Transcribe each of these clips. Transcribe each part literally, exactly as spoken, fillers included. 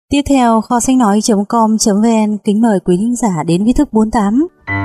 Tiếp theo, kho sách nói chấm com chấm vn kính mời quý thính giả đến với thức bốn mươi tám.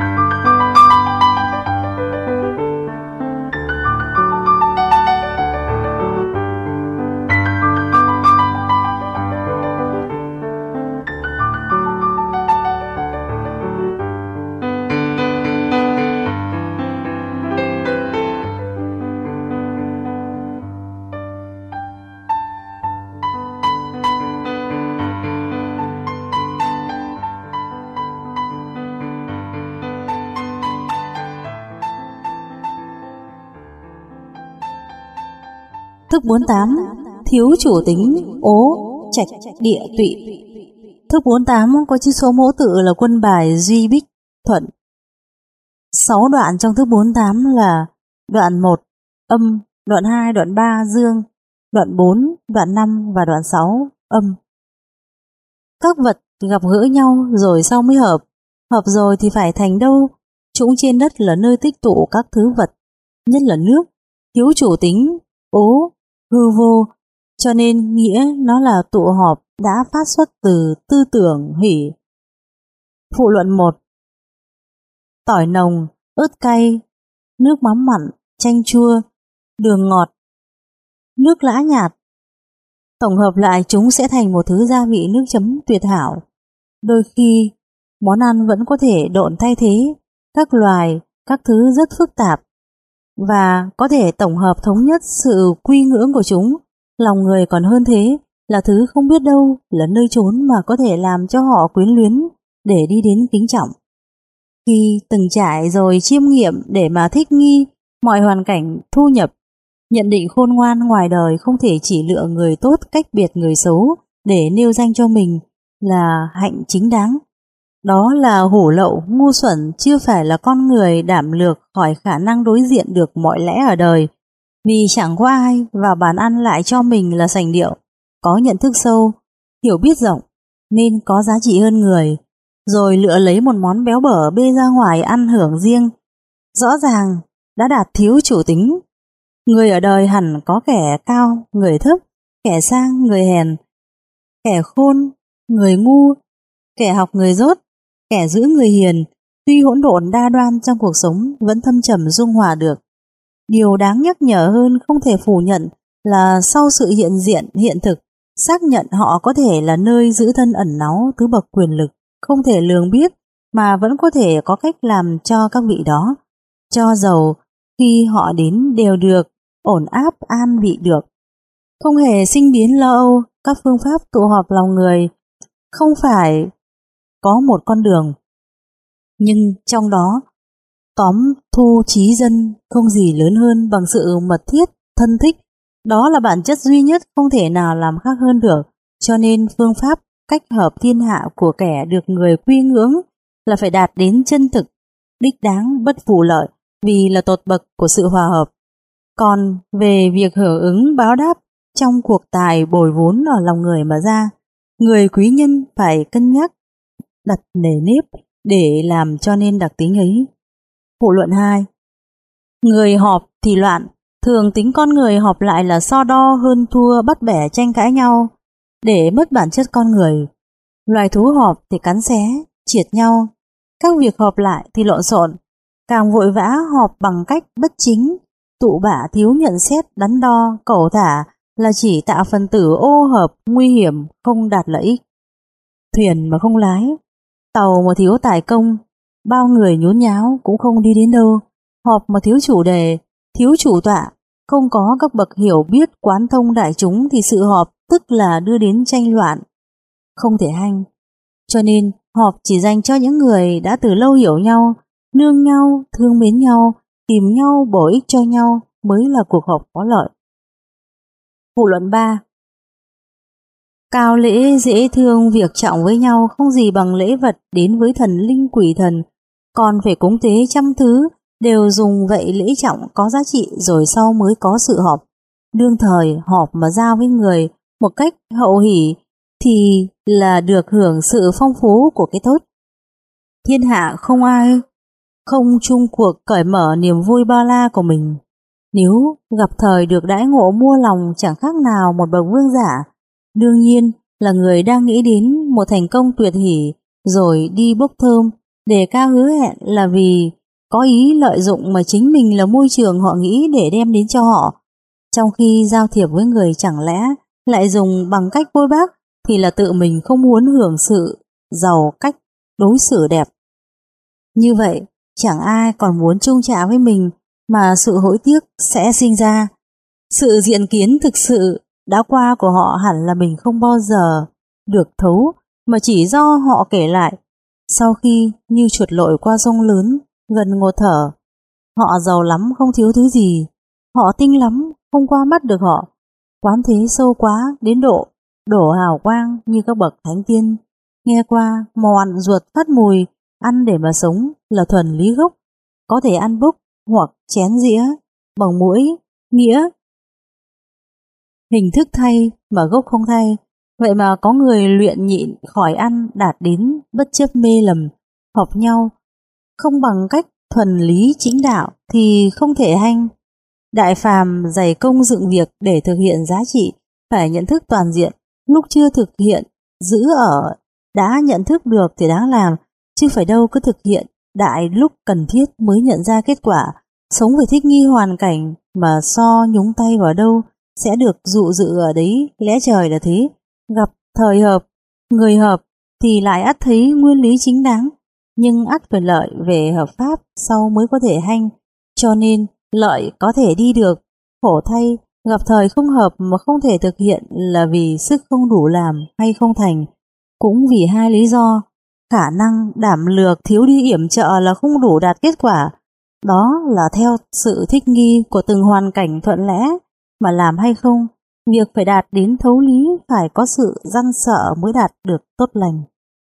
Thức bốn mươi tám, thiếu chủ tính, ố, trạch, địa, tụy. Thức bốn mươi tám có chữ số mẫu tự là quân bài duy bích, thuận. sáu đoạn trong thức bốn mươi tám là đoạn một, âm, đoạn hai, đoạn ba, dương, đoạn bốn, đoạn năm và đoạn sáu, âm. Các vật gặp gỡ nhau rồi sau mới hợp, hợp rồi thì phải thành đâu. Trũng trên đất là nơi tích tụ các thứ vật, nhất là nước, thiếu chủ tính, ố, hư vô, cho nên nghĩa nó là tụ họp đã phát xuất từ tư tưởng hỷ. Phụ luận một. Tỏi nồng, ớt cay, nước mắm mặn, chanh chua, đường ngọt, nước lã nhạt. Tổng hợp lại chúng sẽ thành một thứ gia vị nước chấm tuyệt hảo. Đôi khi, món ăn vẫn có thể độn thay thế các loài, các thứ rất phức tạp, và có thể tổng hợp thống nhất sự quy ngưỡng của chúng. Lòng người còn hơn thế, là thứ không biết đâu là nơi chốn mà có thể làm cho họ quyến luyến để đi đến kính trọng. Khi từng trải rồi chiêm nghiệm để mà thích nghi mọi hoàn cảnh thu nhập, nhận định khôn ngoan ngoài đời không thể chỉ lựa người tốt cách biệt người xấu để nêu danh cho mình là hạnh chính đáng. Đó là hổ lậu, ngu xuẩn, chưa phải là con người đảm lược khỏi khả năng đối diện được mọi lẽ ở đời. Vì chẳng có ai vào bàn ăn lại cho mình là sành điệu, có nhận thức sâu, hiểu biết rộng, nên có giá trị hơn người, rồi lựa lấy một món béo bở bê ra ngoài ăn hưởng riêng. Rõ ràng đã đạt thiếu chủ tính. Người ở đời hẳn có kẻ cao, người thấp, kẻ sang, người hèn, kẻ khôn, người ngu, kẻ học người dốt, kẻ giữ người hiền. Tuy hỗn độn đa đoan trong cuộc sống vẫn thâm trầm dung hòa được. Điều đáng nhắc nhở hơn không thể phủ nhận là sau sự hiện diện hiện thực, xác nhận họ có thể là nơi giữ thân ẩn náu thứ bậc quyền lực không thể lường biết, mà vẫn có thể có cách làm cho các vị đó, cho dầu khi họ đến đều được ổn áp an vị được. Không hề sinh biến lo âu. Các phương pháp tụ họp lòng người không phải có một con đường, nhưng trong đó tóm thu trí dân không gì lớn hơn bằng sự mật thiết, thân thích. Đó là bản chất duy nhất không thể nào làm khác hơn được. Cho nên phương pháp cách hợp thiên hạ của kẻ được người quy ngưỡng là phải đạt đến chân thực, đích đáng, bất vụ lợi, vì là tột bậc của sự hòa hợp. Còn về việc hưởng ứng báo đáp trong cuộc tài bồi vốn ở lòng người mà ra, người quý nhân phải cân nhắc, đặt nề nếp để làm cho nên đặc tính ấy. Phụ luận hai. Người họp thì loạn, thường tính con người họp lại là so đo hơn thua, bắt bẻ, tranh cãi nhau để mất bản chất con người. Loài thú họp thì cắn xé, triệt nhau. Các việc họp lại thì lộn xộn, càng vội vã họp bằng cách bất chính, tụ bạ, thiếu nhận xét, đắn đo, cẩu thả là chỉ tạo phần tử ô hợp, nguy hiểm, không đạt lợi ích. Thuyền mà không lái, tàu mà thiếu tài công, bao người nhốn nháo cũng không đi đến đâu. Họp mà thiếu chủ đề, thiếu chủ tọa, không có các bậc hiểu biết quán thông đại chúng thì sự họp tức là đưa đến tranh loạn, không thể hanh. Cho nên họp chỉ dành cho những người đã từ lâu hiểu nhau, nương nhau, thương mến nhau, tìm nhau, bổ ích cho nhau mới là cuộc họp có lợi. Phụ luận ba. Cao lễ dễ thương, việc trọng với nhau không gì bằng lễ vật đến với thần linh quỷ thần, còn phải cúng tế trăm thứ, đều dùng vậy lễ trọng có giá trị rồi sau mới có sự họp. Đương thời họp mà giao với người một cách hậu hỷ thì là được hưởng sự phong phú của cái tốt. Thiên hạ không ai không chung cuộc cởi mở niềm vui bao la của mình. Nếu gặp thời được đãi ngộ mua lòng chẳng khác nào một bậc vương giả. Đương nhiên là người đang nghĩ đến một thành công tuyệt hỷ rồi đi bốc thơm, để cao hứa hẹn là vì có ý lợi dụng mà chính mình là môi trường họ nghĩ để đem đến cho họ. Trong khi giao thiệp với người chẳng lẽ lại dùng bằng cách bôi bác thì là tự mình không muốn hưởng sự giàu cách đối xử đẹp. Như vậy, chẳng ai còn muốn chung trả với mình mà sự hối tiếc sẽ sinh ra. Sự diện kiến thực sự đã qua của họ hẳn là mình không bao giờ được thấu, mà chỉ do họ kể lại. Sau khi như chuột lội qua sông lớn, gần ngột thở, họ giàu lắm không thiếu thứ gì, họ tinh lắm không qua mắt được họ, quán thế sâu quá đến độ đổ hào quang như các bậc thánh tiên. Nghe qua mò ăn ruột phát mùi, ăn để mà sống là thuần lý gốc, có thể ăn bốc hoặc chén dĩa bằng mũi, nghĩa hình thức thay mà gốc không thay. Vậy mà có người luyện nhịn khỏi ăn đạt đến bất chấp mê lầm, hợp nhau, không bằng cách thuần lý chính đạo thì không thể hanh. Đại phàm dày công dựng việc để thực hiện giá trị, phải nhận thức toàn diện, lúc chưa thực hiện, giữ ở, đã nhận thức được thì đáng làm, chứ phải đâu cứ thực hiện, đại lúc cần thiết mới nhận ra kết quả. Sống phải thích nghi hoàn cảnh, mà so nhúng tay vào đâu, sẽ được dụ dự ở đấy, lẽ trời là thế. Gặp thời hợp, người hợp thì lại ắt thấy nguyên lý chính đáng, nhưng ắt phải lợi về hợp pháp sau mới có thể hanh. Cho nên lợi có thể đi được, khổ thay gặp thời không hợp mà không thể thực hiện là vì sức không đủ làm hay không thành. Cũng vì hai lý do, khả năng đảm lược thiếu đi yểm trợ là không đủ đạt kết quả. Đó là theo sự thích nghi của từng hoàn cảnh thuận lẽ mà làm hay không. Việc phải đạt đến thấu lý phải có sự răn sợ mới đạt được tốt lành.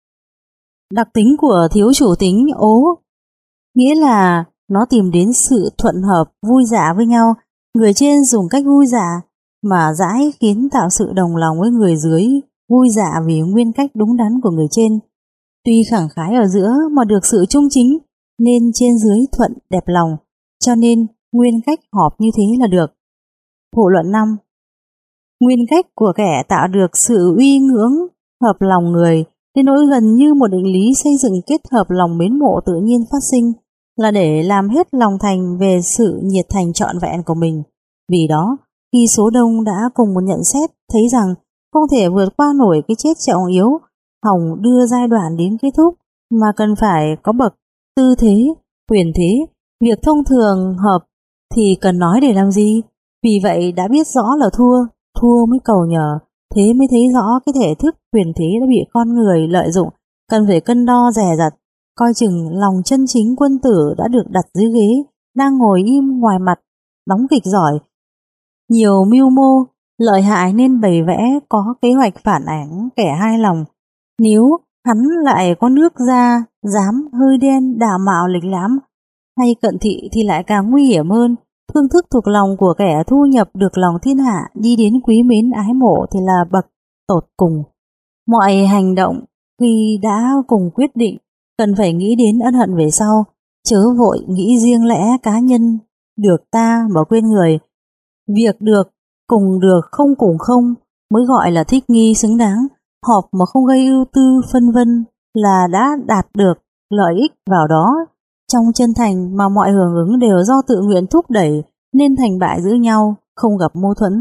Đặc tính của thiếu chủ tính ố nghĩa là nó tìm đến sự thuận hợp, vui dạ với nhau. Người trên dùng cách vui dạ mà dãi khiến tạo sự đồng lòng với người dưới, vui dạ vì nguyên cách đúng đắn của người trên. Tuy khẳng khái ở giữa mà được sự trung chính, nên trên dưới thuận đẹp lòng, cho nên nguyên cách họp như thế là được. Phụ luận năm. Nguyên cách của kẻ tạo được sự uy ngưỡng, hợp lòng người, đến nỗi gần như một định lý xây dựng kết hợp lòng mến mộ tự nhiên phát sinh, là để làm hết lòng thành về sự nhiệt thành trọn vẹn của mình. Vì đó, khi số đông đã cùng một nhận xét thấy rằng không thể vượt qua nổi cái chết trọng yếu, hòng đưa giai đoạn đến kết thúc, mà cần phải có bậc tư thế, quyền thế, việc thông thường hợp thì cần nói để làm gì. Vì vậy đã biết rõ là thua, thua mới cầu nhờ, thế mới thấy rõ cái thể thức quyền thế đã bị con người lợi dụng, cần phải cân đo dè dặt, coi chừng lòng chân chính quân tử đã được đặt dưới ghế, đang ngồi im ngoài mặt, đóng kịch giỏi, nhiều mưu mô, lợi hại nên bày vẽ có kế hoạch phản ảnh kẻ hai lòng. Nếu hắn lại có nước da, dám hơi đen đào mạo lịch lãm, hay cận thị thì lại càng nguy hiểm hơn. Phương thức thuộc lòng của kẻ thu nhập được lòng thiên hạ đi đến quý mến ái mộ thì là bậc tột cùng. Mọi hành động khi đã cùng quyết định cần phải nghĩ đến ân hận về sau, chớ vội nghĩ riêng lẽ cá nhân, được ta mà quên người. Việc được, cùng được không cùng không mới gọi là thích nghi xứng đáng. Họp mà không gây ưu tư phân vân là đã đạt được lợi ích vào đó. Trong chân thành mà mọi hưởng ứng đều do tự nguyện thúc đẩy nên thành bại giữa nhau, không gặp mâu thuẫn.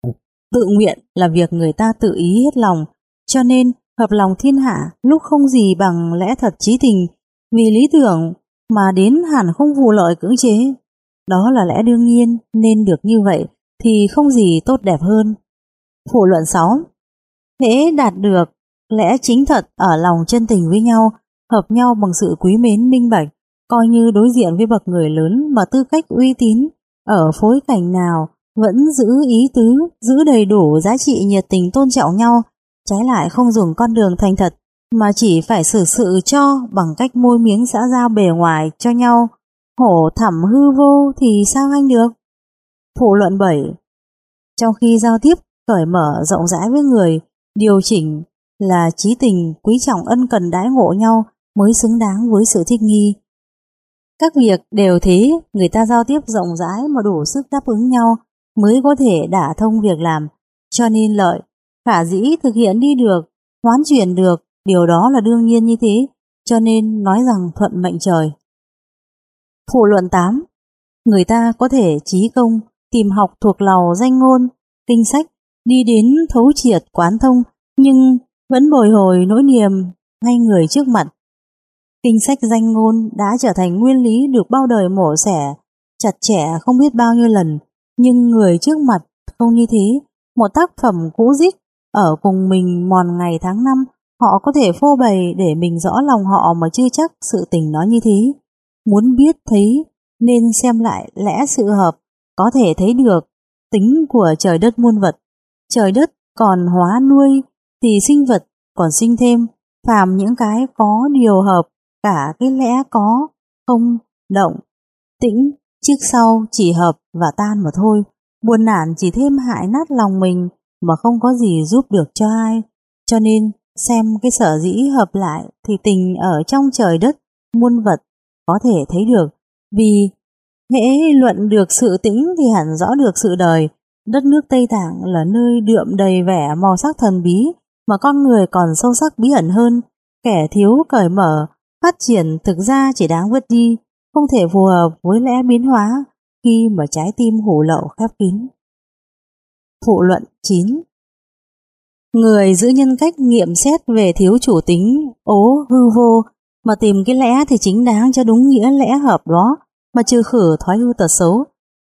Tự nguyện là việc người ta tự ý hết lòng, cho nên hợp lòng thiên hạ lúc không gì bằng lẽ thật chí tình, vì lý tưởng mà đến hẳn không vụ lợi cưỡng chế. Đó là lẽ đương nhiên, nên được như vậy thì không gì tốt đẹp hơn. Phụ luận sáu. Hễ đạt được lẽ chính thật ở lòng chân tình với nhau, hợp nhau bằng sự quý mến minh bạch, coi như đối diện với bậc người lớn mà tư cách uy tín, ở phối cảnh nào vẫn giữ ý tứ, giữ đầy đủ giá trị nhiệt tình tôn trọng nhau, trái lại không dùng con đường thành thật mà chỉ phải xử sự cho bằng cách môi miếng xã giao bề ngoài cho nhau, hổ thẳm hư vô thì sao anh được. Phụ luận bảy. Trong khi giao tiếp cởi mở rộng rãi với người, điều chỉnh là chí tình, quý trọng ân cần đãi ngộ nhau mới xứng đáng với sự thích nghi. Các việc đều thế, người ta giao tiếp rộng rãi mà đủ sức đáp ứng nhau mới có thể đả thông việc làm, cho nên lợi khả dĩ thực hiện đi được, hoán chuyển được, điều đó là đương nhiên như thế, cho nên nói rằng thuận mệnh trời. Phụ luận tám. Người ta có thể chí công, tìm học thuộc lầu danh ngôn, kinh sách, đi đến thấu triệt quán thông, nhưng vẫn bồi hồi nỗi niềm ngay người trước mặt. Kinh sách danh ngôn đã trở thành nguyên lý được bao đời mổ xẻ, chặt chẽ không biết bao nhiêu lần, nhưng người trước mặt không như thế. Một tác phẩm cũ dích ở cùng mình mòn ngày tháng năm, họ có thể phô bày để mình rõ lòng họ mà chưa chắc sự tình nó như thế. Muốn biết thấy nên xem lại lẽ sự hợp, có thể thấy được tính của trời đất muôn vật. Trời đất còn hóa nuôi thì sinh vật còn sinh thêm, phàm những cái có điều hợp, cả cái lẽ có, không, động, tĩnh, trước sau chỉ hợp và tan mà thôi. Buồn nản chỉ thêm hại nát lòng mình mà không có gì giúp được cho ai. Cho nên xem cái sở dĩ hợp lại thì tình ở trong trời đất muôn vật có thể thấy được. Vì hễ luận được sự tĩnh thì hẳn rõ được sự đời. Đất nước Tây Tạng là nơi đượm đầy vẻ màu sắc thần bí, mà con người còn sâu sắc bí ẩn hơn. Kẻ thiếu cởi mở, phát triển thực ra chỉ đáng vứt đi, không thể phù hợp với lẽ biến hóa khi mà trái tim hủ lậu khép kín. Phụ luận chín. Người giữ nhân cách nghiệm xét về thiếu chủ tính, ố hư vô, mà tìm cái lẽ thì chính đáng cho đúng nghĩa lẽ hợp đó, mà trừ khử thói hư tật xấu.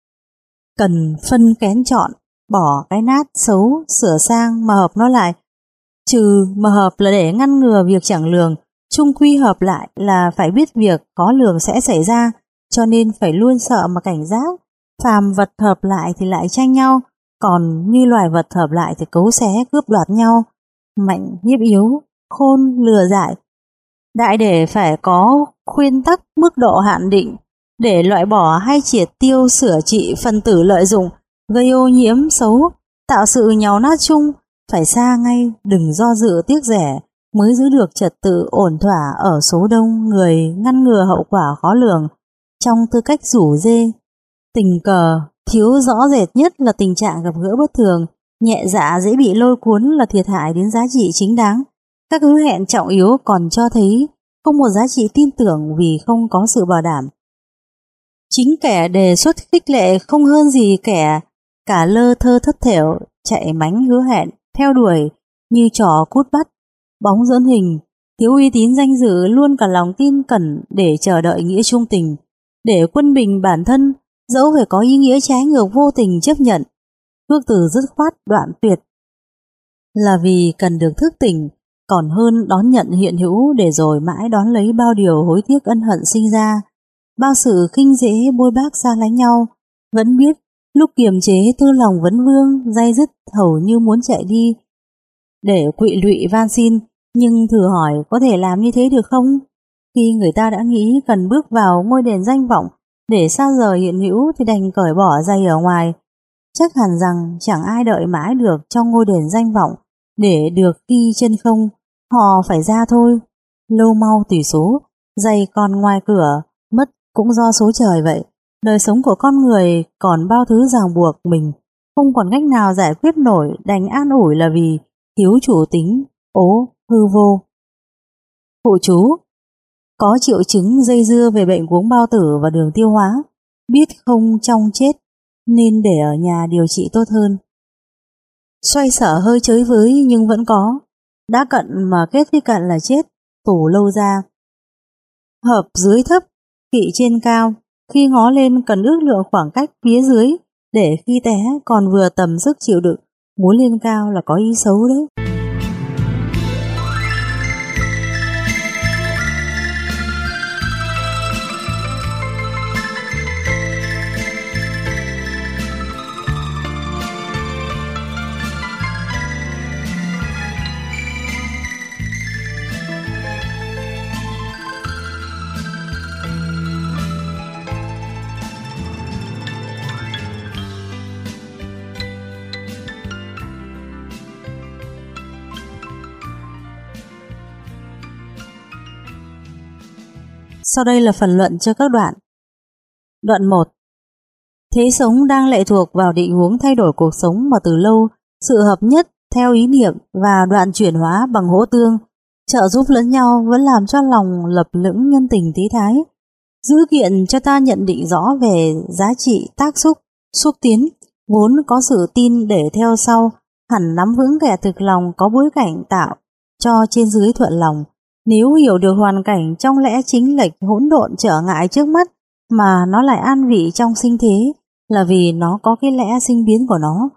Cần phân kén chọn, bỏ cái nát xấu, sửa sang mà hợp nó lại. Trừ mà hợp là để ngăn ngừa việc chẳng lường, chung quy hợp lại là phải biết việc có lường sẽ xảy ra, cho nên phải luôn sợ mà cảnh giác. Phàm vật hợp lại thì lại tranh nhau, còn như loài vật hợp lại thì cấu xé cướp đoạt nhau. Mạnh nhiếp yếu, khôn lừa dại. Đại để phải có khuyên tắc mức độ hạn định, để loại bỏ hay triệt tiêu sửa trị phần tử lợi dụng, gây ô nhiễm xấu, tạo sự nhàu nát chung, phải xa ngay, đừng do dự tiếc rẻ, mới giữ được trật tự ổn thỏa ở số đông người, ngăn ngừa hậu quả khó lường. Trong tư cách rủ dê, tình cờ thiếu rõ rệt nhất là tình trạng gặp gỡ bất thường, nhẹ dạ dễ bị lôi cuốn là thiệt hại đến giá trị chính đáng. Các hứa hẹn trọng yếu còn cho thấy không một giá trị tin tưởng vì không có sự bảo đảm. Chính kẻ đề xuất khích lệ không hơn gì kẻ cả lơ thơ thất thểu, chạy mánh hứa hẹn, theo đuổi như trò cút bắt, bóng dẫn hình, thiếu uy tín danh dự, luôn cả lòng tin cẩn để chờ đợi nghĩa trung tình, để quân bình bản thân, dẫu phải có ý nghĩa trái ngược vô tình chấp nhận. Phước từ dứt khoát đoạn tuyệt là vì cần được thức tỉnh, còn hơn đón nhận hiện hữu để rồi mãi đón lấy bao điều hối tiếc ân hận sinh ra, bao sự khinh dễ bôi bác xa lánh nhau. Vẫn biết lúc kiềm chế tư lòng vấn vương, day dứt hầu như muốn chạy đi để quỵ lụy van xin, nhưng thử hỏi có thể làm như thế được không? Khi người ta đã nghĩ cần bước vào ngôi đền danh vọng để xa rời hiện hữu thì đành cởi bỏ giày ở ngoài. Chắc hẳn rằng chẳng ai đợi mãi được trong ngôi đền danh vọng để được ghi chân không, họ phải ra thôi. Lâu mau tùy số, giày còn ngoài cửa, mất cũng do số trời vậy. Đời sống của con người còn bao thứ ràng buộc mình, không còn cách nào giải quyết nổi, đành an ủi là vì thiếu chủ tính, ố hư vô. Phụ chú: có triệu chứng dây dưa về bệnh cuống bao tử và đường tiêu hóa, biết không trong chết nên để ở nhà điều trị tốt hơn. Xoay sở hơi chới với nhưng vẫn có, đã cận mà kết với cận là chết, tù lâu ra. Hợp dưới thấp, kỵ trên cao, khi ngó lên cần ước lượng khoảng cách phía dưới để khi té còn vừa tầm sức chịu đựng, muốn lên cao là có ý xấu đấy. Sau đây là phần luận cho các đoạn. Đoạn một. Thế sống đang lệ thuộc vào định huống thay đổi cuộc sống mà từ lâu, sự hợp nhất theo ý niệm và đoạn chuyển hóa bằng hỗ tương, trợ giúp lẫn nhau vẫn làm cho lòng lập lững nhân tình tí thái. Dữ kiện cho ta nhận định rõ về giá trị tác xúc, xúc tiến, vốn có sự tin để theo sau, hẳn nắm vững kẻ thực lòng có bối cảnh tạo cho trên dưới thuận lòng. Nếu hiểu được hoàn cảnh trong lẽ chính lệch hỗn độn trở ngại trước mắt mà nó lại an vị trong sinh thế, là vì nó có cái lẽ sinh biến của nó.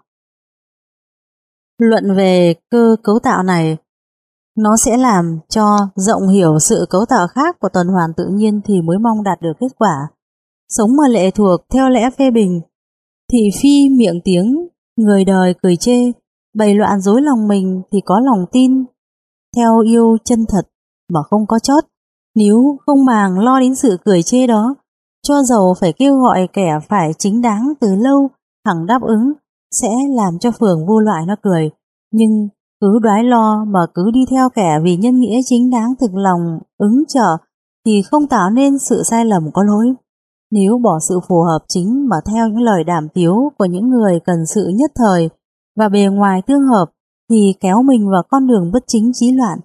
Luận về cơ cấu tạo này, nó sẽ làm cho rộng hiểu sự cấu tạo khác của tuần hoàn tự nhiên thì mới mong đạt được kết quả. Sống mà lệ thuộc theo lẽ phê bình, thị phi miệng tiếng, người đời cười chê, bày loạn dối lòng mình thì có lòng tin theo yêu chân thật mà không có chót. Nếu không màng lo đến sự cười chê đó, cho dầu phải kêu gọi kẻ phải chính đáng từ lâu hằng đáp ứng, sẽ làm cho phường vô loại nó cười. Nhưng cứ đoái lo mà cứ đi theo kẻ vì nhân nghĩa chính đáng thực lòng ứng trợ thì không tạo nên sự sai lầm có lỗi. Nếu bỏ sự phù hợp chính mà theo những lời đàm tiếu của những người cần sự nhất thời và bề ngoài tương hợp thì kéo mình vào con đường bất chính chí loạn.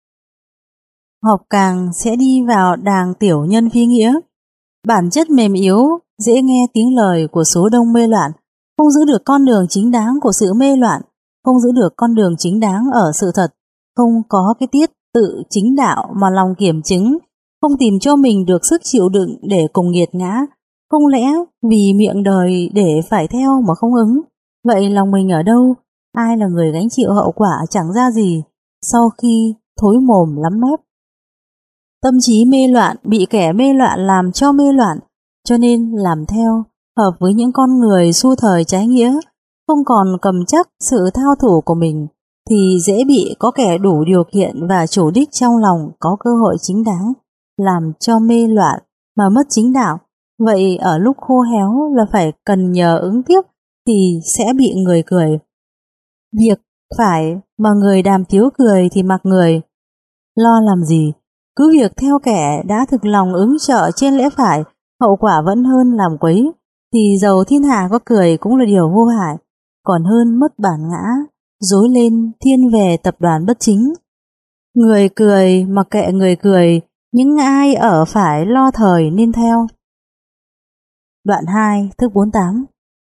Học càng sẽ đi vào đàng tiểu nhân phi nghĩa. Bản chất mềm yếu, dễ nghe tiếng lời của số đông mê loạn, không giữ được con đường chính đáng của sự mê loạn, không giữ được con đường chính đáng ở sự thật, không có cái tiết tự chính đạo mà lòng kiểm chứng, không tìm cho mình được sức chịu đựng để cùng nghiệt ngã, không lẽ vì miệng đời để phải theo mà không ứng. Vậy lòng mình ở đâu? Ai là người gánh chịu hậu quả chẳng ra gì sau khi thối mồm lắm mép? Tâm trí mê loạn bị kẻ mê loạn làm cho mê loạn, cho nên làm theo, hợp với những con người xu thời trái nghĩa, không còn cầm chắc sự thao thủ của mình, thì dễ bị có kẻ đủ điều kiện và chủ đích trong lòng có cơ hội chính đáng, làm cho mê loạn mà mất chính đạo. Vậy ở lúc khô héo là phải cần nhờ ứng tiếp thì sẽ bị người cười. Việc phải mà người đàm tiếu cười thì mặc người. Lo làm gì? Cứ việc theo kẻ đã thực lòng ứng trợ trên lẽ phải, hậu quả vẫn hơn làm quấy, thì dầu thiên hạ có cười cũng là điều vô hại, còn hơn mất bản ngã, dối lên thiên về tập đoàn bất chính. Người cười mặc kệ người cười, những ai ở phải lo thời nên theo. Đoạn hai, thước bốn mươi tám.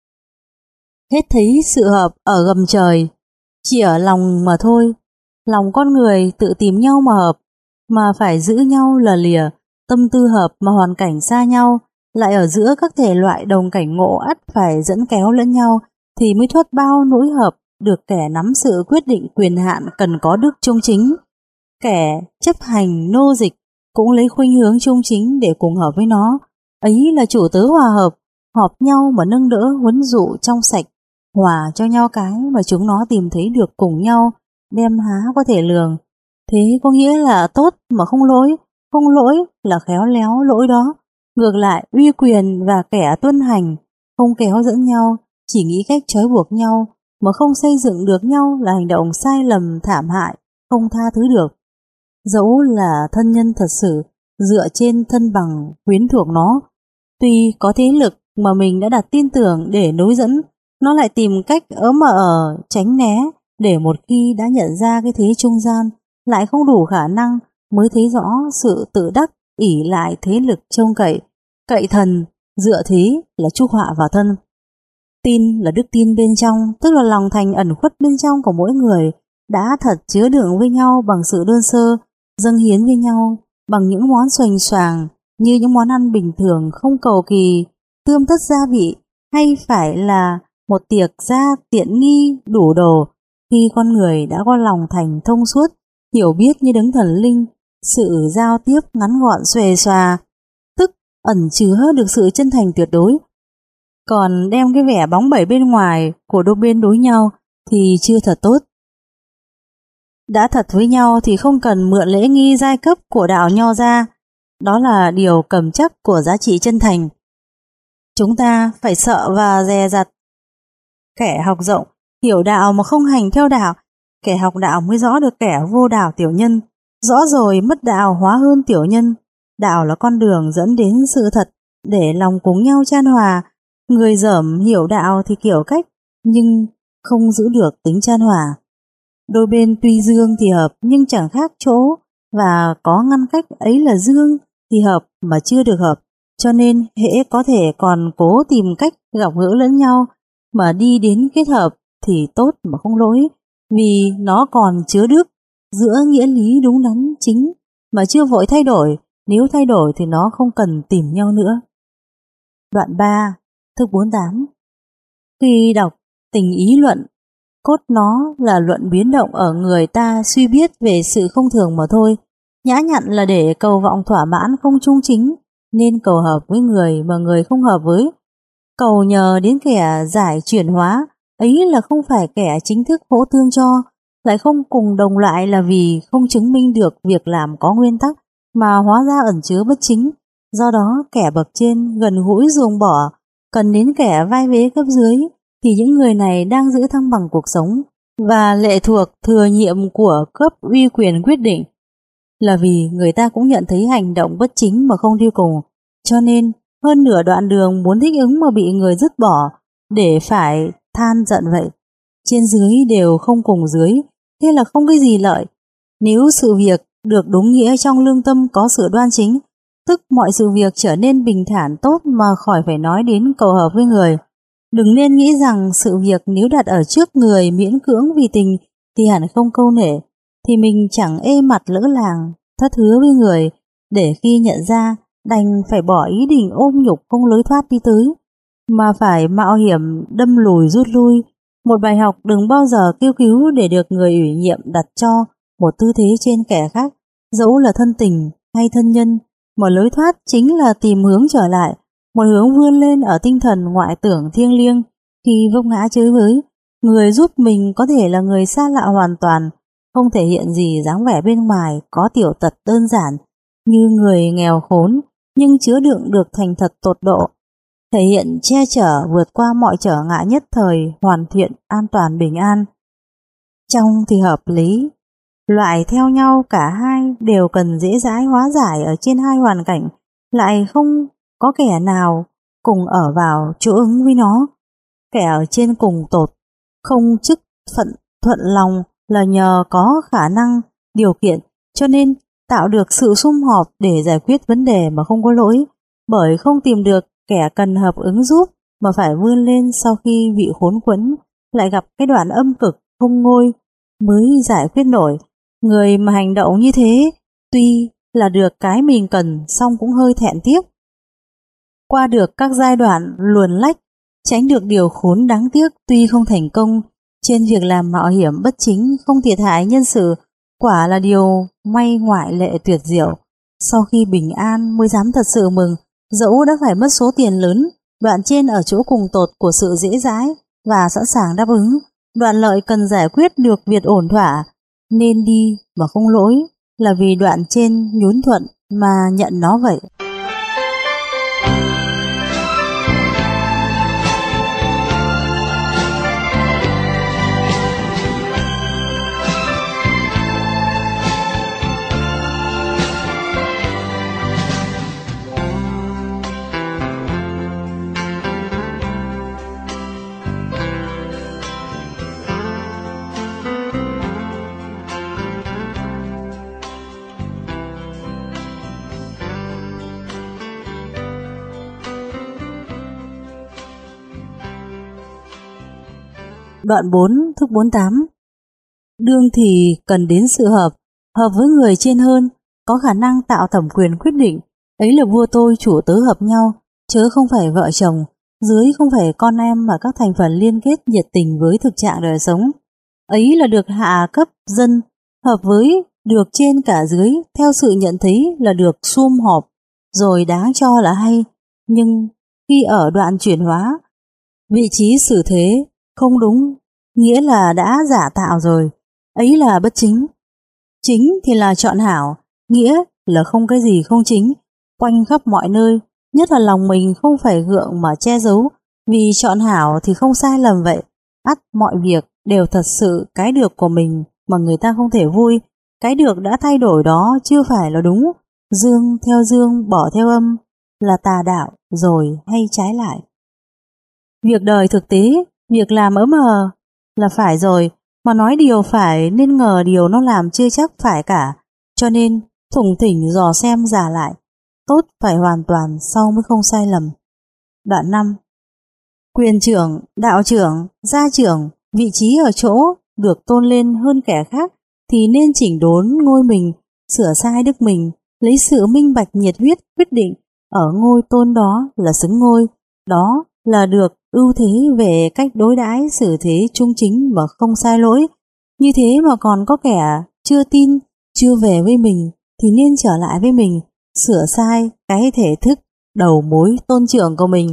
Hết thấy sự hợp ở gầm trời, chỉ ở lòng mà thôi. Lòng con người tự tìm nhau mà hợp, mà phải giữ nhau là lìa. Tâm tư hợp mà hoàn cảnh xa nhau, lại ở giữa các thể loại đồng cảnh ngộ ắt phải dẫn kéo lẫn nhau, thì mới thoát bao nỗi hợp, được kẻ nắm sự quyết định quyền hạn cần có đức trung chính. Kẻ chấp hành nô dịch cũng lấy khuynh hướng trung chính để cùng hợp với nó. Ấy là chủ tớ hòa hợp, họp nhau mà nâng đỡ huấn dụ trong sạch, hòa cho nhau cái mà chúng nó tìm thấy được cùng nhau, đem há có thể lường. Thế có nghĩa là tốt mà không lỗi, không lỗi là khéo léo lỗi đó. Ngược lại, uy quyền và kẻ tuân hành không kéo dẫn nhau, chỉ nghĩ cách trói buộc nhau mà không xây dựng được nhau là hành động sai lầm thảm hại, không tha thứ được. Dẫu là thân nhân thật sự, dựa trên thân bằng quyến thuộc nó, tuy có thế lực mà mình đã đặt tin tưởng để nối dẫn, nó lại tìm cách ớ mà ở, tránh né, để một khi đã nhận ra cái thế trung gian, lại không đủ khả năng, mới thấy rõ sự tự đắc, ỷ lại thế lực trông cậy, cậy thần, dựa thế là chuốc họa vào thân. Tin là đức tin bên trong, tức là lòng thành ẩn khuất bên trong của mỗi người, đã thật chứa đựng với nhau bằng sự đơn sơ, dâng hiến với nhau bằng những món xoành xoàng như những món ăn bình thường, không cầu kỳ, tươm tất gia vị, hay phải là một tiệc gia tiện nghi đủ đồ. Khi con người đã có lòng thành thông suốt, hiểu biết như đấng thần linh, sự giao tiếp ngắn gọn xuề xòa, tức ẩn chứa được sự chân thành tuyệt đối. Còn đem cái vẻ bóng bẩy bên ngoài của đôi bên đối nhau thì chưa thật tốt. Đã thật với nhau thì không cần mượn lễ nghi giai cấp của đạo Nho ra, đó là điều cầm chắc của giá trị chân thành. Chúng ta phải sợ và dè dặt. Kẻ học rộng, hiểu đạo mà không hành theo đạo, kẻ học đạo mới rõ được kẻ vô đạo tiểu nhân. Rõ rồi mất đạo hóa hơn tiểu nhân. Đạo là con đường dẫn đến sự thật, để lòng cùng nhau chan hòa. Người dởm hiểu đạo thì kiểu cách, nhưng không giữ được tính chan hòa. Đôi bên tuy dương thì hợp nhưng chẳng khác chỗ, và có ngăn cách ấy là dương thì hợp mà chưa được hợp, cho nên hễ có thể còn cố tìm cách gặp gỡ lẫn nhau mà đi đến kết hợp thì tốt mà không lỗi, vì nó còn chứa đựng giữa nghĩa lý đúng đắn chính mà chưa vội thay đổi, nếu thay đổi thì nó không cần tìm nhau nữa. Đoạn ba, thức bốn mươi tám. Khi đọc tình ý luận, cốt nó là luận biến động ở người ta suy biết về sự không thường mà thôi, nhã nhặn là để cầu vọng thỏa mãn không trung chính, nên cầu hợp với người mà người không hợp với. Cầu nhờ đến kẻ giải chuyển hóa, ấy là không phải kẻ chính thức hỗ tương cho, lại không cùng đồng loại là vì không chứng minh được việc làm có nguyên tắc mà hóa ra ẩn chứa bất chính. Do đó kẻ bậc trên gần gũi ruồng bỏ, cần đến kẻ vai vế cấp dưới, thì những người này đang giữ thăng bằng cuộc sống và lệ thuộc thừa nhiệm của cấp uy quyền quyết định, là vì người ta cũng nhận thấy hành động bất chính mà không đi cùng, cho nên hơn nửa đoạn đường muốn thích ứng mà bị người dứt bỏ, để phải than giận vậy. Trên dưới đều không cùng dưới, thế là không cái gì lợi. Nếu sự việc được đúng nghĩa trong lương tâm có sự đoan chính, tức mọi sự việc trở nên bình thản tốt mà khỏi phải nói đến cầu hợp với người. Đừng nên nghĩ rằng sự việc nếu đặt ở trước người miễn cưỡng vì tình thì hẳn không câu nể, thì mình chẳng ê mặt lỡ làng, thất hứa với người, để khi nhận ra đành phải bỏ ý định ôm nhục không lối thoát đi tới, mà phải mạo hiểm đâm lùi rút lui. Một bài học đừng bao giờ kêu cứu để được người ủy nhiệm đặt cho một tư thế trên kẻ khác, dẫu là thân tình hay thân nhân, mà lối thoát chính là tìm hướng trở lại, một hướng vươn lên ở tinh thần ngoại tưởng thiêng liêng. Khi vấp ngã chơi với, người giúp mình có thể là người xa lạ hoàn toàn, không thể hiện gì dáng vẻ bên ngoài, có tiểu tật đơn giản như người nghèo khốn, nhưng chứa đựng được thành thật tột độ, thể hiện che chở vượt qua mọi trở ngại nhất thời, hoàn thiện, an toàn, bình an. Trong thì hợp lý, loại theo nhau cả hai đều cần dễ dãi hóa giải ở trên hai hoàn cảnh, lại không có kẻ nào cùng ở vào chỗ ứng với nó. Kẻ ở trên cùng tột, không chức phận thuận lòng là nhờ có khả năng, điều kiện, cho nên tạo được sự sum họp để giải quyết vấn đề mà không có lỗi, bởi không tìm được kẻ cần hợp ứng giúp mà phải vươn lên sau khi bị khốn quẫn, lại gặp cái đoạn âm cực không ngôi mới giải quyết nổi. Người mà hành động như thế tuy là được cái mình cần, song cũng hơi thẹn tiếc. Qua được các giai đoạn luồn lách, tránh được điều khốn đáng tiếc tuy không thành công, trên việc làm mạo hiểm bất chính không thiệt hại nhân sự, quả là điều may ngoại lệ tuyệt diệu. Sau khi bình an mới dám thật sự mừng, dẫu đã phải mất số tiền lớn. Đoạn trên ở chỗ cùng tột của sự dễ dãi và sẵn sàng đáp ứng. Đoạn lợi cần giải quyết được việc ổn thỏa, nên đi mà không lỗi, là vì đoạn trên nhún thuận mà nhận nó vậy. Đoạn bốn, thức bốn mươi tám. Đương thì cần đến sự hợp, hợp với người trên hơn, có khả năng tạo thẩm quyền quyết định, ấy là vua tôi chủ tớ hợp nhau, chớ không phải vợ chồng, dưới không phải con em mà các thành phần liên kết nhiệt tình với thực trạng đời sống. Ấy là được hạ cấp dân, hợp với được trên cả dưới, theo sự nhận thấy là được sum họp, rồi đáng cho là hay, nhưng khi ở đoạn chuyển hóa, vị trí xử thế không đúng, nghĩa là đã giả tạo rồi, ấy là bất chính. Chính thì là chọn hảo, nghĩa là không cái gì không chính, quanh khắp mọi nơi, nhất là lòng mình không phải gượng mà che giấu, vì chọn hảo thì không sai lầm vậy. Ắt mọi việc đều thật sự cái được của mình mà người ta không thể vui, cái được đã thay đổi đó chưa phải là đúng, dương theo dương bỏ theo âm là tà đạo rồi hay trái lại. Việc đời thực tế, việc làm ấm hờ là phải rồi, mà nói điều phải nên ngờ điều nó làm chưa chắc phải cả, cho nên thủng thỉnh dò xem giả lại, tốt phải hoàn toàn sau mới không sai lầm. Đoạn năm. Quyền trưởng, đạo trưởng, gia trưởng, vị trí ở chỗ được tôn lên hơn kẻ khác thì nên chỉnh đốn ngôi mình, sửa sai đức mình, lấy sự minh bạch nhiệt huyết quyết định ở ngôi tôn đó là xứng ngôi, đó là được ưu thế về cách đối đãi xử thế trung chính mà không sai lỗi. Như thế mà còn có kẻ chưa tin, chưa về với mình thì nên trở lại với mình, sửa sai cái thể thức đầu mối tôn trưởng của mình.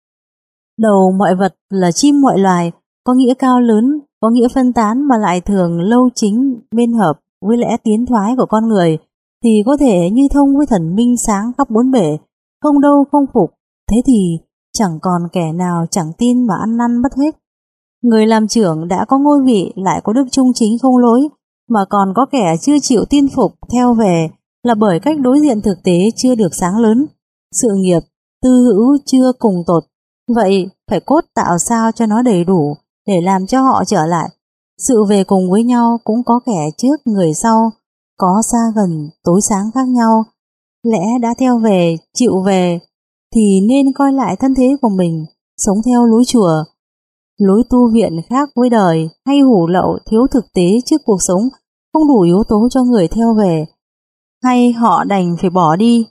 Đầu mọi vật là chim mọi loài, có nghĩa cao lớn, có nghĩa phân tán mà lại thường lâu chính bên hợp với lẽ tiến thoái của con người, thì có thể như thông với thần minh sáng khắp bốn bể, không đâu không phục. Thế thì chẳng còn kẻ nào chẳng tin mà ăn năn mất hết. Người làm trưởng đã có ngôi vị lại có đức trung chính không lỗi, mà còn có kẻ chưa chịu tin phục theo về là bởi cách đối diện thực tế chưa được sáng lớn, sự nghiệp tư hữu chưa cùng tột. Vậy phải cốt tạo sao cho nó đầy đủ để làm cho họ trở lại. Sự về cùng với nhau cũng có kẻ trước người sau, có xa gần tối sáng khác nhau. Lẽ đã theo về, chịu về thì nên coi lại thân thế của mình, sống theo lối chùa, lối tu viện khác với đời, hay hủ lậu thiếu thực tế trước cuộc sống, không đủ yếu tố cho người theo về, hay họ đành phải bỏ đi.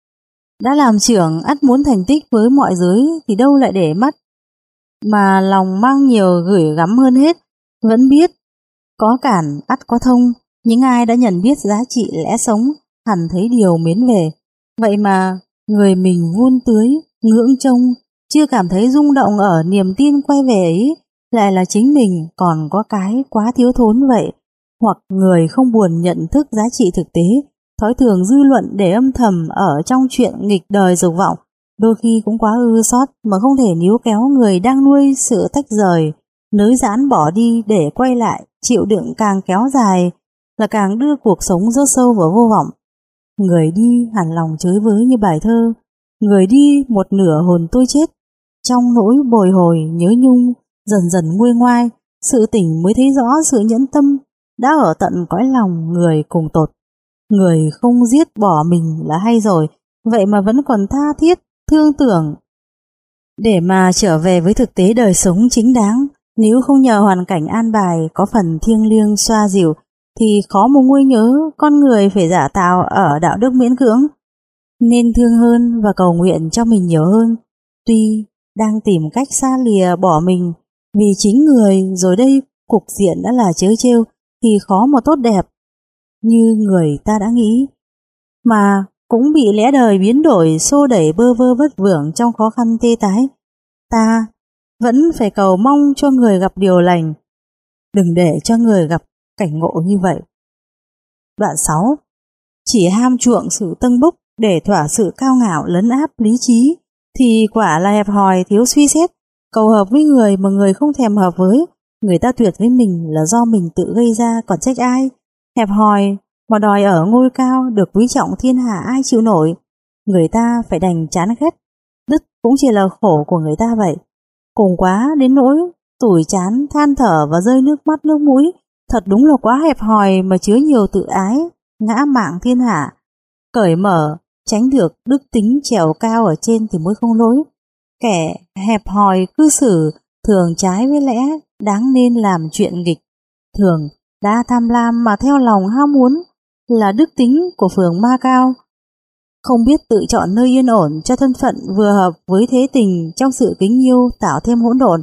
Đã làm trưởng ắt muốn thành tích với mọi giới thì đâu lại để mắt, mà lòng mang nhiều gửi gắm hơn hết. Vẫn biết có cản ắt có thông, những ai đã nhận biết giá trị lẽ sống hẳn thấy điều mến về. Vậy mà người mình vun tưới, ngưỡng trông, chưa cảm thấy rung động ở niềm tin quay về ấy, lại là chính mình còn có cái quá thiếu thốn vậy. Hoặc người không buồn nhận thức giá trị thực tế, thói thường dư luận để âm thầm ở trong chuyện nghịch đời dục vọng, đôi khi cũng quá ư sót mà không thể níu kéo người đang nuôi sự tách rời, nới giãn bỏ đi để quay lại, chịu đựng càng kéo dài là càng đưa cuộc sống rớt sâu vào vô vọng. Người đi hẳn lòng chới với như bài thơ, người đi một nửa hồn tôi chết, trong nỗi bồi hồi nhớ nhung dần dần nguôi ngoai, sự tỉnh mới thấy rõ sự nhẫn tâm đã ở tận cõi lòng người cùng tột. Người không giết bỏ mình là hay rồi, vậy mà vẫn còn tha thiết, thương tưởng để mà trở về với thực tế đời sống chính đáng. Nếu không nhờ hoàn cảnh an bài có phần thiêng liêng xoa dịu thì khó mà nguôi nhớ con người phải giả tạo ở đạo đức miễn cưỡng. Nên thương hơn và cầu nguyện cho mình nhiều hơn, tuy đang tìm cách xa lìa bỏ mình vì chính người, rồi đây cục diện đã là chớ trêu thì khó mà tốt đẹp như người ta đã nghĩ, mà cũng bị lẽ đời biến đổi xô đẩy bơ vơ vất vưởng trong khó khăn tê tái. Ta vẫn phải cầu mong cho người gặp điều lành, đừng để cho người gặp cảnh ngộ như vậy. Đoạn sáu. Chỉ ham chuộng sự tâng bốc để thỏa sự cao ngạo lấn áp lý trí thì quả là hẹp hòi thiếu suy xét, cầu hợp với người mà người không thèm hợp với. Người ta tuyệt với mình là do mình tự gây ra, còn trách ai. Hẹp hòi mà đòi ở ngôi cao được quý trọng thiên hạ ai chịu nổi. Người ta phải đành chán ghét, đứt cũng chỉ là khổ của người ta vậy. Cùng quá đến nỗi tủi chán, than thở và rơi nước mắt nước mũi, thật đúng là quá hẹp hòi mà chứa nhiều tự ái, ngã mạn thiên hạ. Cởi mở, tránh được đức tính trèo cao ở trên thì mới không lỗi. Kẻ hẹp hòi cư xử thường trái với lẽ đáng nên làm chuyện nghịch, thường đã tham lam mà theo lòng ham muốn là đức tính của phường ma cao, không biết tự chọn nơi yên ổn cho thân phận vừa hợp với thế tình, trong sự kính yêu tạo thêm hỗn độn.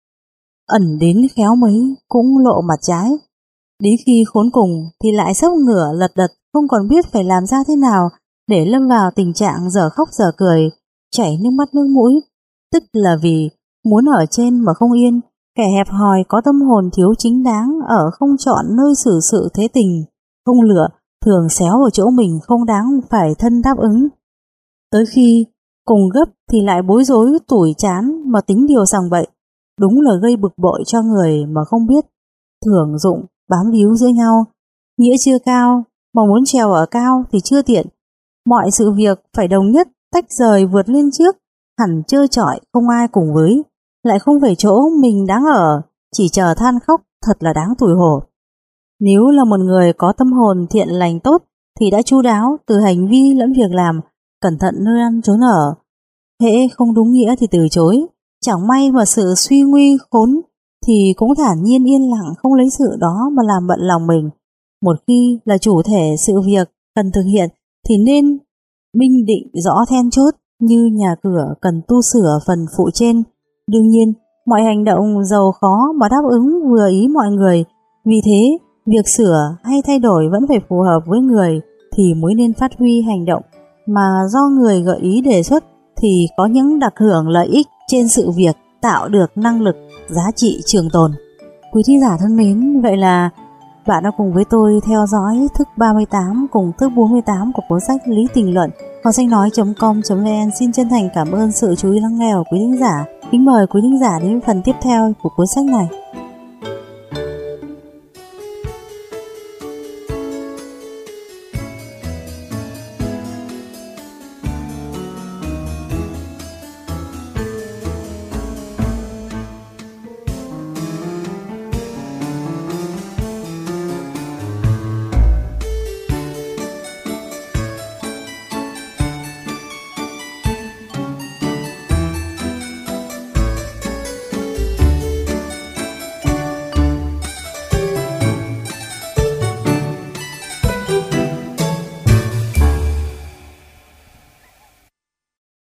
Ẩn đến khéo mấy cũng lộ mặt trái, đến khi khốn cùng thì lại sốc ngửa lật đật, không còn biết phải làm ra thế nào để lâm vào tình trạng dở khóc dở cười, chảy nước mắt nước mũi. Tức là vì muốn ở trên mà không yên, kẻ hẹp hòi có tâm hồn thiếu chính đáng ở không chọn nơi xử sự thế tình, không lựa, thường xéo ở chỗ mình không đáng phải thân đáp ứng. Tới khi cùng gấp thì lại bối rối tủi chán mà tính điều sằng bậy, đúng là gây bực bội cho người mà không biết thưởng dụng bám víu giữa nhau. Nghĩa chưa cao mà muốn trèo ở cao thì chưa tiện. Mọi sự việc phải đồng nhất, tách rời vượt lên trước, hẳn trơ trọi không ai cùng với, lại không phải chỗ mình đáng ở, chỉ chờ than khóc thật là đáng tủi hổ. Nếu là một người có tâm hồn thiện lành tốt thì đã chu đáo từ hành vi lẫn việc làm, cẩn thận nơi ăn trốn ở. Hễ không đúng nghĩa thì từ chối, chẳng may mà sự suy nguy khốn thì cũng thản nhiên yên lặng, không lấy sự đó mà làm bận lòng mình. Một khi là chủ thể sự việc cần thực hiện thì nên minh định rõ then chốt, như nhà cửa cần tu sửa phần phụ trên. Đương nhiên, mọi hành động giàu khó mà đáp ứng vừa ý mọi người, vì thế việc sửa hay thay đổi vẫn phải phù hợp với người thì mới nên phát huy hành động mà do người gợi ý đề xuất, thì có những đặc hưởng lợi ích trên sự việc, tạo được năng lực giá trị trường tồn. Quý thính giả thân mến, vậy là bạn đã cùng với tôi theo dõi thức ba mươi tám cùng thức bốn mươi tám của cuốn sách Lý Tình Luận. Kho sách nói chấm com chấm vn xin chân thành cảm ơn sự chú ý lắng nghe của quý thính giả. Kính mời quý thính giả đến phần tiếp theo của cuốn sách này.